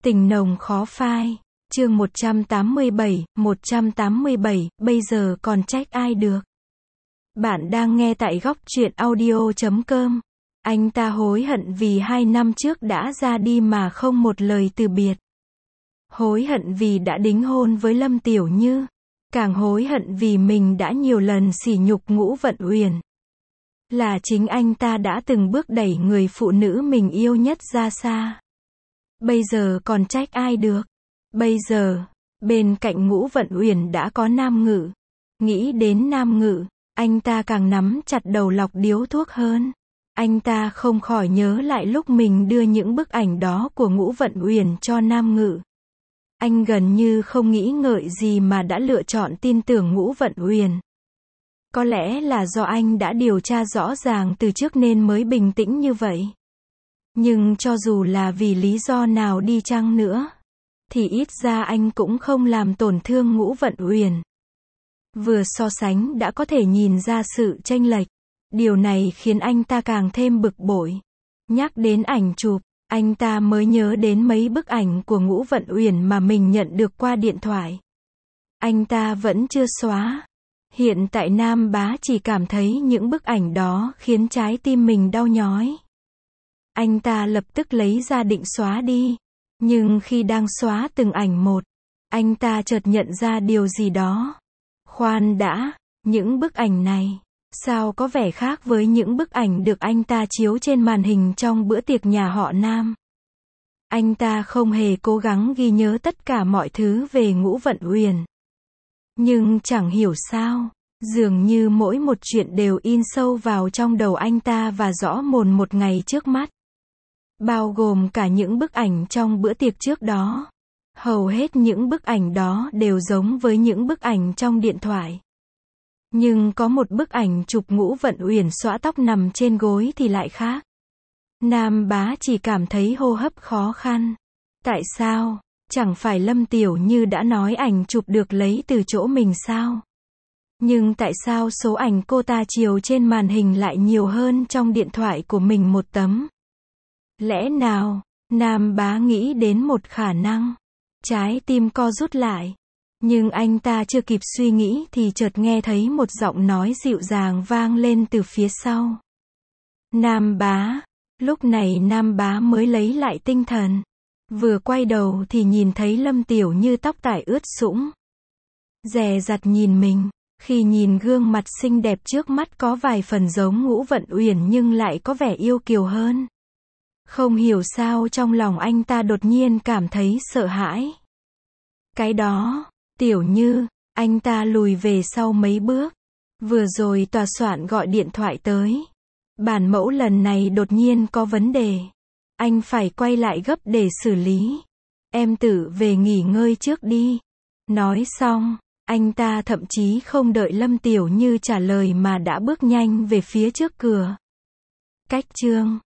Tình nồng khó phai. Chương 187, bây giờ còn trách ai được. Bạn đang nghe tại góc truyện audio.com. Anh ta hối hận vì 2 năm trước đã ra đi mà không một lời từ biệt. Hối hận vì đã đính hôn với Lâm Tiểu Như. Càng hối hận vì mình đã nhiều lần sỉ nhục Ngũ Vận Uyển. Là chính anh ta đã từng bước đẩy người phụ nữ mình yêu nhất ra xa. Bây giờ còn trách ai được. Bây giờ, bên cạnh Ngũ Vận Uyển đã có Nam Ngự. Nghĩ đến Nam Ngự, anh ta càng nắm chặt đầu lọc điếu thuốc hơn. Anh ta không khỏi nhớ lại lúc mình đưa những bức ảnh đó của Ngũ Vận Uyển cho Nam Ngự. Anh gần như không nghĩ ngợi gì mà đã lựa chọn tin tưởng Ngũ Vận Uyển. Có lẽ là do anh đã điều tra rõ ràng từ trước nên mới bình tĩnh như vậy. Nhưng cho dù là vì lý do nào đi chăng nữa, thì ít ra anh cũng không làm tổn thương Ngũ Vận Uyển. Vừa so sánh đã có thể nhìn ra sự chênh lệch. Điều này khiến anh ta càng thêm bực bội. Nhắc đến ảnh chụp, anh ta mới nhớ đến mấy bức ảnh của Ngũ Vận Uyển mà mình nhận được qua điện thoại. Anh ta vẫn chưa xóa. Hiện tại Nam Bá chỉ cảm thấy những bức ảnh đó khiến trái tim mình đau nhói. Anh ta lập tức lấy ra định xóa đi. Nhưng khi đang xóa từng ảnh một, anh ta chợt nhận ra điều gì đó. Khoan đã, những bức ảnh này, sao có vẻ khác với những bức ảnh được anh ta chiếu trên màn hình trong bữa tiệc nhà họ Nam. Anh ta không hề cố gắng ghi nhớ tất cả mọi thứ về Ngũ Vận Uyển. Nhưng chẳng hiểu sao, dường như mỗi một chuyện đều in sâu vào trong đầu anh ta và rõ mồn một ngày trước mắt. Bao gồm cả những bức ảnh trong bữa tiệc trước đó. Hầu hết những bức ảnh đó đều giống với những bức ảnh trong điện thoại. Nhưng có một bức ảnh chụp Ngũ Vận Uyển xõa tóc nằm trên gối thì lại khác. Nam Bá chỉ cảm thấy hô hấp khó khăn. Tại sao? Chẳng phải Lâm Tiểu Như đã nói ảnh chụp được lấy từ chỗ mình sao? Nhưng tại sao số ảnh cô ta chiếu trên màn hình lại nhiều hơn trong điện thoại của mình một tấm? Lẽ nào, Nam Bá nghĩ đến một khả năng. Trái tim co rút lại. Nhưng anh ta chưa kịp suy nghĩ thì chợt nghe thấy một giọng nói dịu dàng vang lên từ phía sau. Nam Bá. Lúc này Nam Bá mới lấy lại tinh thần. Vừa quay đầu thì nhìn thấy Lâm Tiểu Như tóc tai ướt sũng. Dè dặt nhìn mình. Khi nhìn gương mặt xinh đẹp trước mắt có vài phần giống Ngũ Vận Uyển nhưng lại có vẻ yêu kiều hơn. Không hiểu sao trong lòng anh ta đột nhiên cảm thấy sợ hãi. Cái đó, Tiểu Như, anh ta lùi về sau mấy bước. Vừa rồi tòa soạn gọi điện thoại tới. Bản mẫu lần này đột nhiên có vấn đề. Anh phải quay lại gấp để xử lý. Em tự về nghỉ ngơi trước đi. Nói xong, anh ta thậm chí không đợi Lâm Tiểu Như trả lời mà đã bước nhanh về phía trước cửa. Cách chương